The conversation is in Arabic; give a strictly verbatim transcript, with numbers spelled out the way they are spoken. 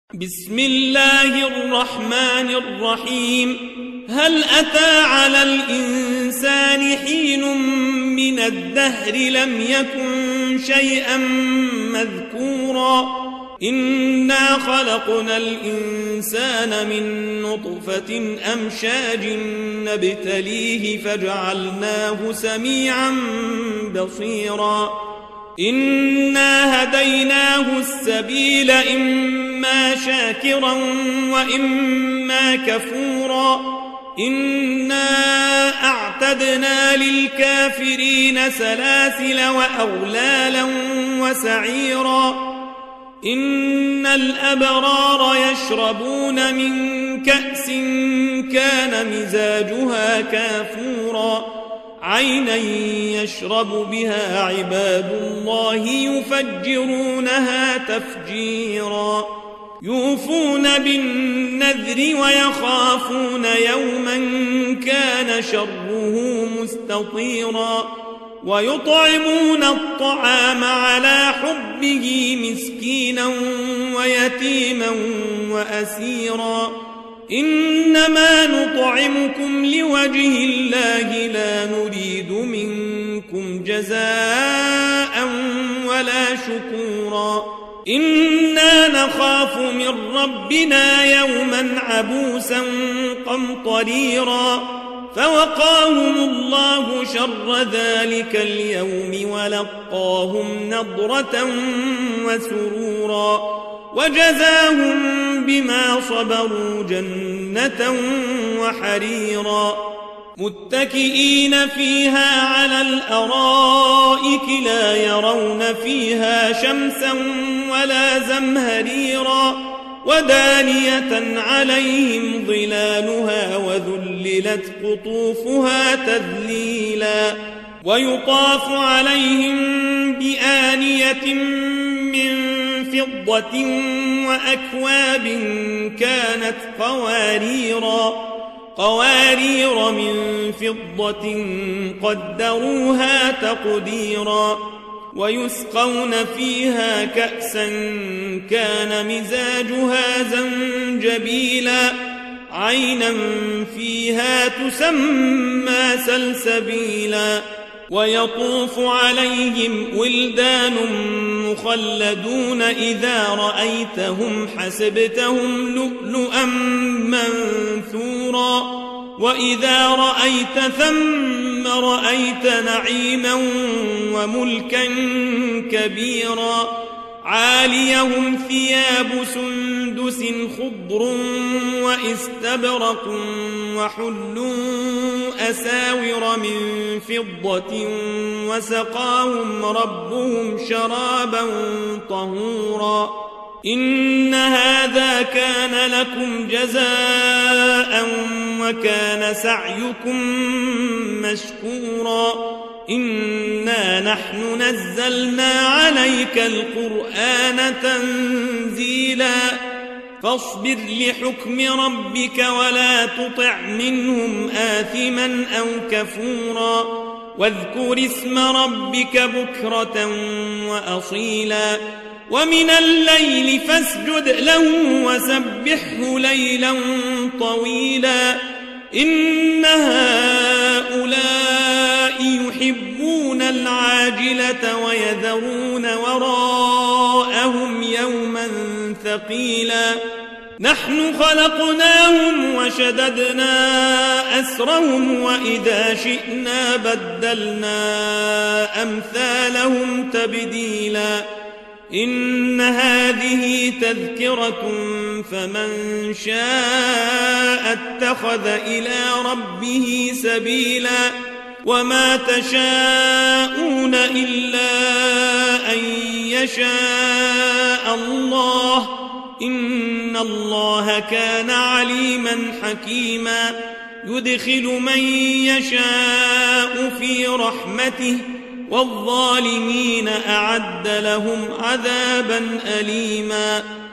بسم الله الرحمن الرحيم. هل أتى على الإنسان حين من الدهر لم يكن شيئا مذكورا إنا خلقنا الإنسان من نطفة أمشاج نبتليه فجعلناه سميعا بصيرا إنا هديناه السبيل إما شاكرا وإما كفورا إنا أعتدنا للكافرين سلاسل وأغلالا وسعيرا إن الأبرار يشربون من كأس كان مزاجها كافورا عينا يشرب بها عباد الله يفجرونها تفجيرا يوفون بالنذر ويخافون يوما كان شره مستطيرا ويطعمون الطعام على حبه مسكينا ويتيما وأسيرا إنما نطعمكم لوجه الله لا نريد منكم جزاء ولا شكورا إنا نخاف من ربنا يوما عبوسا قمطريرا فوقاهم الله شر ذلك اليوم ولقاهم نضرة وسرورا وجزاهم بما صبروا جنة وحريرا متكئين فيها على الأرائك لا يرون فيها شمسا ولا زمهريرا ودانية عليهم ظلالها وذللت قطوفها تذليلا ويطاف عليهم بآنية من فضة وأكواب كانت قواريرا قوارير من فضة قدروها تقديرا ويسقون فيها كأسا كان مزاجها زنجبيلا عينا فيها تسمى سلسبيلا ويطوف عليهم ولدان مخلدون إذا رأيتهم حسبتهم لؤلؤا منثورا وإذا رأيت ثم رأيت نعيما وملكا كبيرا عاليهم ثياب سندس خضر وإستبرق وحلوا أساور من فضة وسقاهم ربهم شرابا طهورا إن هذا كان لكم جزاء وكان سعيكم مشكورا إنا نحن نزلنا عليك القرآن تنزيلا فاصبر لحكم ربك ولا تطع منهم آثما أو كفورا واذكر اسم ربك بكرة وأصيلا ومن الليل فاسجد له وسبحه ليلا طويلا إن هؤلاء يحبون العاجلة ويذرون وراءهم يوما ثقيلا نحن خلقناهم وشددنا أسرهم وإذا شئنا بدلنا أمثالهم تبديلا إن هذه تذكرة فمن شاء اتخذ إلى ربه سبيلا وما تشاءون إلا أن يشاء الله إن الله كان عليما حكيما يدخل من يشاء في رحمته والظالمين أعد لهم عذابا أليما